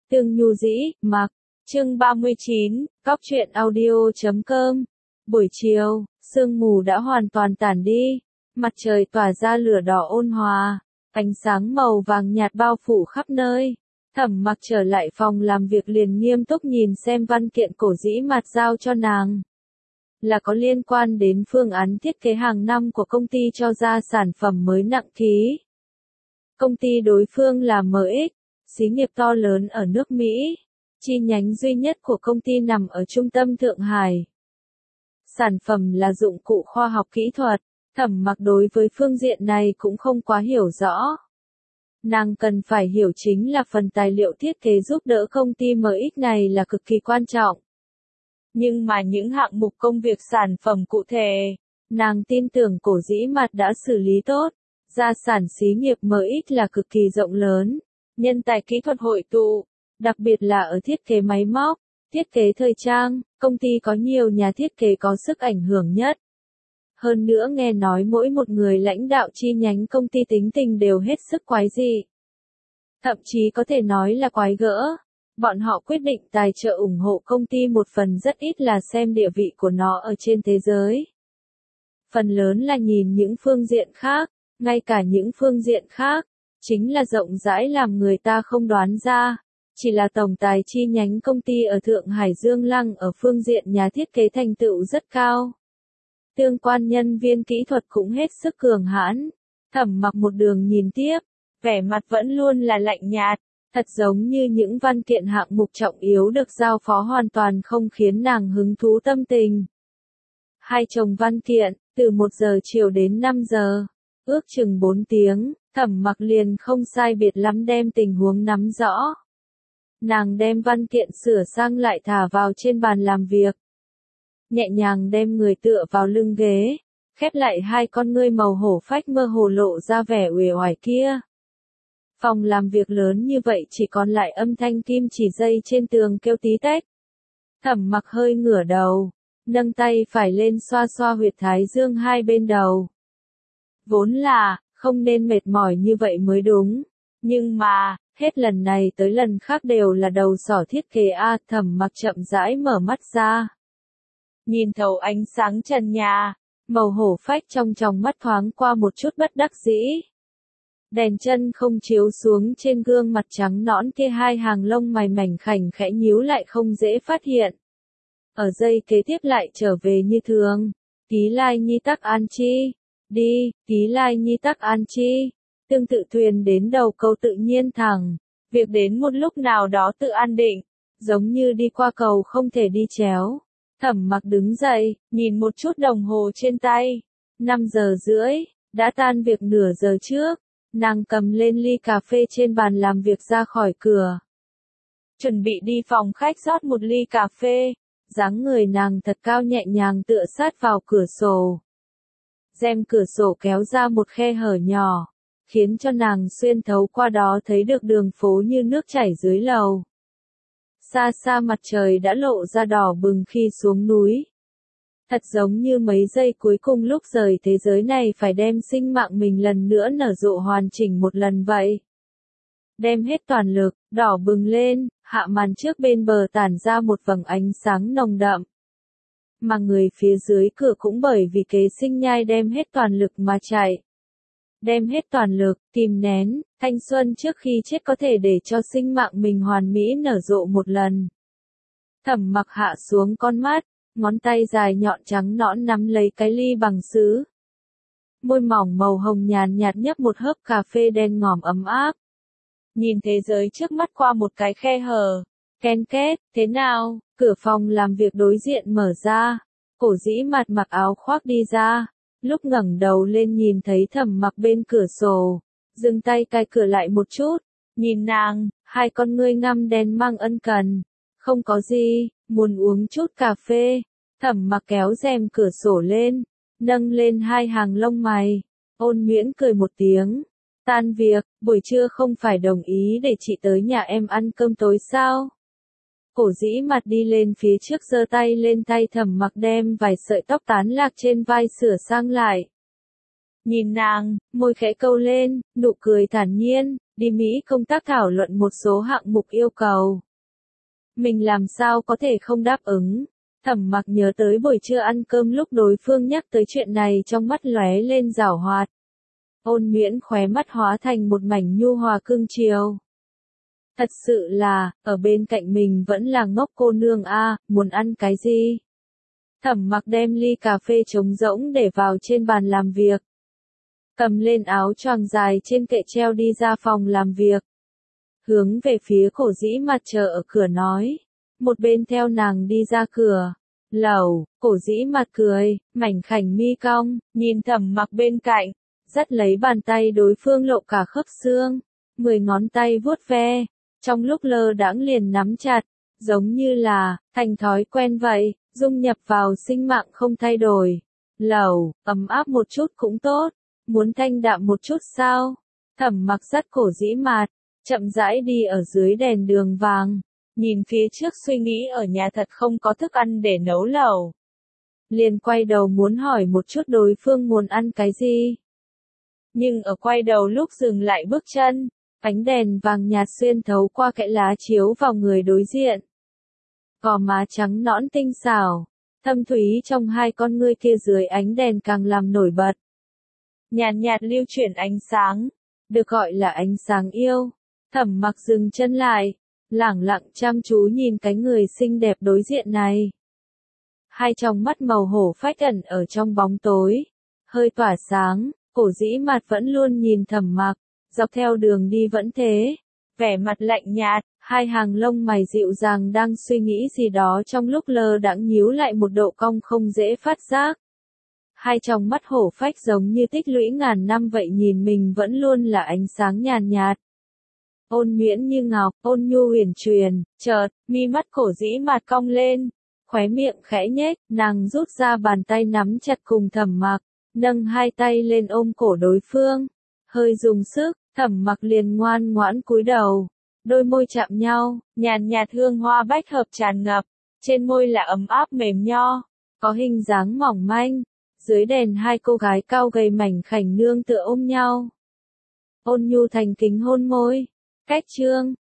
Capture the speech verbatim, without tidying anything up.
Tương Nhu Dĩ, Mặc, chương ba mươi chín, Cóc truyện audio chấm com. Buổi chiều, sương mù đã hoàn toàn tản đi, mặt trời tỏa ra lửa đỏ ôn hòa, ánh sáng màu vàng nhạt bao phủ khắp nơi. Thẩm Mặc trở lại phòng làm việc liền nghiêm túc nhìn xem văn kiện Cổ Dĩ Mạt giao cho nàng. Là có liên quan đến phương án thiết kế hàng năm của công ty cho ra sản phẩm mới nặng ký. Công ty đối phương là em ích, xí nghiệp to lớn ở nước Mỹ, chi nhánh duy nhất của công ty nằm ở trung tâm Thượng Hải. Sản phẩm là dụng cụ khoa học kỹ thuật, Thẩm Mặc đối với phương diện này cũng không quá hiểu rõ. Nàng cần phải hiểu chính là phần tài liệu thiết kế giúp đỡ công ty em ích này là cực kỳ quan trọng. Nhưng mà những hạng mục công việc sản phẩm cụ thể, nàng tin tưởng Cổ Dĩ Mạt đã xử lý tốt. Gia sản xí nghiệp em ích là cực kỳ rộng lớn, nhân tài kỹ thuật hội tụ, đặc biệt là ở thiết kế máy móc, thiết kế thời trang, công ty có nhiều nhà thiết kế có sức ảnh hưởng nhất. Hơn nữa nghe nói mỗi một người lãnh đạo chi nhánh công ty tính tình đều hết sức quái dị. Thậm chí có thể nói là quái gở. Bọn họ quyết định tài trợ ủng hộ công ty một phần rất ít là xem địa vị của nó ở trên thế giới. Phần lớn là nhìn những phương diện khác, ngay cả những phương diện khác, chính là rộng rãi làm người ta không đoán ra. Chỉ là tổng tài chi nhánh công ty ở Thượng Hải Dương Lăng ở phương diện nhà thiết kế thành tựu rất cao. Tương quan nhân viên kỹ thuật cũng hết sức cường hãn. Thẩm Mặc một đường nhìn tiếp, vẻ mặt vẫn luôn là lạnh nhạt, thật giống như những văn kiện hạng mục trọng yếu được giao phó hoàn toàn không khiến nàng hứng thú tâm tình. Hai chồng văn kiện, từ một giờ chiều đến năm giờ, ước chừng bốn tiếng, Thẩm Mặc liền không sai biệt lắm đem tình huống nắm rõ. Nàng đem văn kiện sửa sang lại thả vào trên bàn làm việc. Nhẹ nhàng đem người tựa vào lưng ghế, khép lại hai con ngươi màu hổ phách mơ hồ lộ ra vẻ uể oải kia. Phòng làm việc lớn như vậy chỉ còn lại âm thanh kim chỉ dây trên tường kêu tí tách. Thẩm Mặc hơi ngửa đầu, nâng tay phải lên xoa xoa huyệt thái dương hai bên đầu. Vốn là, không nên mệt mỏi như vậy mới đúng. Nhưng mà, hết lần này tới lần khác đều là đầu sỏ thiết kế a. Thẩm Mặc chậm rãi mở mắt ra. Nhìn thấu ánh sáng trần nhà, màu hổ phách trong tròng mắt thoáng qua một chút bất đắc dĩ. Đèn chân không chiếu xuống trên gương mặt trắng nõn kia, hai hàng lông mày mảnh khảnh khẽ nhíu lại không dễ phát hiện. Ở giây kế tiếp lại trở về như thường. Ký lai nhi tắc an chi. Đi, ký lai nhi tắc an chi. Tương tự thuyền đến đầu câu tự nhiên thẳng. Việc đến một lúc nào đó tự an định. Giống như đi qua cầu không thể đi chéo. Thẩm Mặc đứng dậy, nhìn một chút đồng hồ trên tay. năm giờ rưỡi, đã tan việc nửa giờ trước. Nàng cầm lên ly cà phê trên bàn làm việc ra khỏi cửa. Chuẩn bị đi phòng khách rót một ly cà phê. Dáng người nàng thật cao nhẹ nhàng tựa sát vào cửa sổ. Rèm cửa sổ kéo ra một khe hở nhỏ, khiến cho nàng xuyên thấu qua đó thấy được đường phố như nước chảy dưới lầu. Xa xa mặt trời đã lộ ra đỏ bừng khi xuống núi. Thật giống như mấy giây cuối cùng lúc rời thế giới này phải đem sinh mạng mình lần nữa nở rộ hoàn chỉnh một lần vậy. Đem hết toàn lực, đỏ bừng lên, hạ màn trước bên bờ tản ra một vầng ánh sáng nồng đậm. Mà người phía dưới cửa cũng bởi vì kế sinh nhai đem hết toàn lực mà chạy. Đem hết toàn lực, kìm nén, thanh xuân trước khi chết có thể để cho sinh mạng mình hoàn mỹ nở rộ một lần. Thẩm Mặc hạ xuống con mắt, ngón tay dài nhọn trắng nõn nắm lấy cái ly bằng sứ. Môi mỏng màu hồng nhàn nhạt nhấp một hớp cà phê đen ngòm ấm áp. Nhìn thế giới trước mắt qua một cái khe hở. Ken két, thế nào? Cửa phòng làm việc đối diện mở ra. Cổ Dĩ Mạt mặc áo khoác đi ra. Lúc ngẩng đầu lên nhìn thấy Thẩm Mặc bên cửa sổ. Dừng tay cài cửa lại một chút. Nhìn nàng, hai con ngươi ngăm đen mang ân cần. Không có gì, muốn uống chút cà phê. Thẩm Mặc kéo rèm cửa sổ lên. Nâng lên hai hàng lông mày. Ôn nhuyễn cười một tiếng. Tan việc, buổi trưa không phải đồng ý để chị tới nhà em ăn cơm tối sao? Cổ Dĩ Mạt đi lên phía trước giơ tay lên tay Thẩm Mặc đem vài sợi tóc tán lạc trên vai sửa sang lại. Nhìn nàng, môi khẽ câu lên, nụ cười thản nhiên, đi Mỹ công tác thảo luận một số hạng mục yêu cầu. Mình làm sao có thể không đáp ứng. Thẩm Mặc nhớ tới buổi trưa ăn cơm lúc đối phương nhắc tới chuyện này trong mắt lóe lên giảo hoạt. Ôn Nhuyễn khóe mắt hóa thành một mảnh nhu hòa cưng chiều. Thật sự là, ở bên cạnh mình vẫn là ngốc cô nương a, muốn ăn cái gì? Thẩm Mặc đem ly cà phê trống rỗng để vào trên bàn làm việc. Cầm lên áo choàng dài trên kệ treo đi ra phòng làm việc. Hướng về phía Cổ Dĩ Mạt chờ ở cửa nói. Một bên theo nàng đi ra cửa. Lẩu, Cổ Dĩ Mạt cười, mảnh khảnh mi cong, nhìn Thẩm Mặc bên cạnh. Dắt lấy bàn tay đối phương lộ cả khớp xương. Mười ngón tay vuốt ve. Trong lúc lơ đãng liền nắm chặt. Giống như là, thành thói quen vậy, dung nhập vào sinh mạng không thay đổi. Lẩu, ấm áp một chút cũng tốt. Muốn thanh đạm một chút sao? Thẩm Mặc dắt Cổ Dĩ Mạt, chậm rãi đi ở dưới đèn đường vàng, nhìn phía trước suy nghĩ ở nhà thật không có thức ăn để nấu lẩu. Liền quay đầu muốn hỏi một chút đối phương muốn ăn cái gì. Nhưng ở quay đầu lúc dừng lại bước chân, ánh đèn vàng nhạt xuyên thấu qua kẽ lá chiếu vào người đối diện. Gò má trắng nõn tinh xảo, thâm thúy trong hai con ngươi kia dưới ánh đèn càng làm nổi bật. Nhàn nhạt lưu chuyển ánh sáng, được gọi là ánh sáng yêu. Thẩm Mặc dừng chân lại, lẳng lặng chăm chú nhìn cái người xinh đẹp đối diện này. Hai tròng mắt màu hổ phách ẩn ở trong bóng tối, hơi tỏa sáng. Cổ Dĩ Mạt vẫn luôn nhìn Thẩm Mặc, dọc theo đường đi vẫn thế, vẻ mặt lạnh nhạt, hai hàng lông mày dịu dàng đang suy nghĩ gì đó trong lúc lơ đãng nhíu lại một độ cong không dễ phát giác. Hai tròng mắt hổ phách giống như tích lũy ngàn năm vậy nhìn mình vẫn luôn là ánh sáng nhàn nhạt. Ôn Nhuyễn như ngọc, ôn nhu huyền truyền, chợt, mi mắt Cổ Dĩ Mạt cong lên, khóe miệng khẽ nhếch, nàng rút ra bàn tay nắm chặt cùng Thẩm Mặc, nâng hai tay lên ôm cổ đối phương, hơi dùng sức, Thẩm Mặc liền ngoan ngoãn cúi đầu, đôi môi chạm nhau, nhàn nhạt hương hoa bách hợp tràn ngập, trên môi là ấm áp mềm nho, có hình dáng mỏng manh. Dưới đèn hai cô gái cao gầy mảnh khảnh nương tựa ôm nhau. Ôn nhu thành kính hôn môi. Cách chương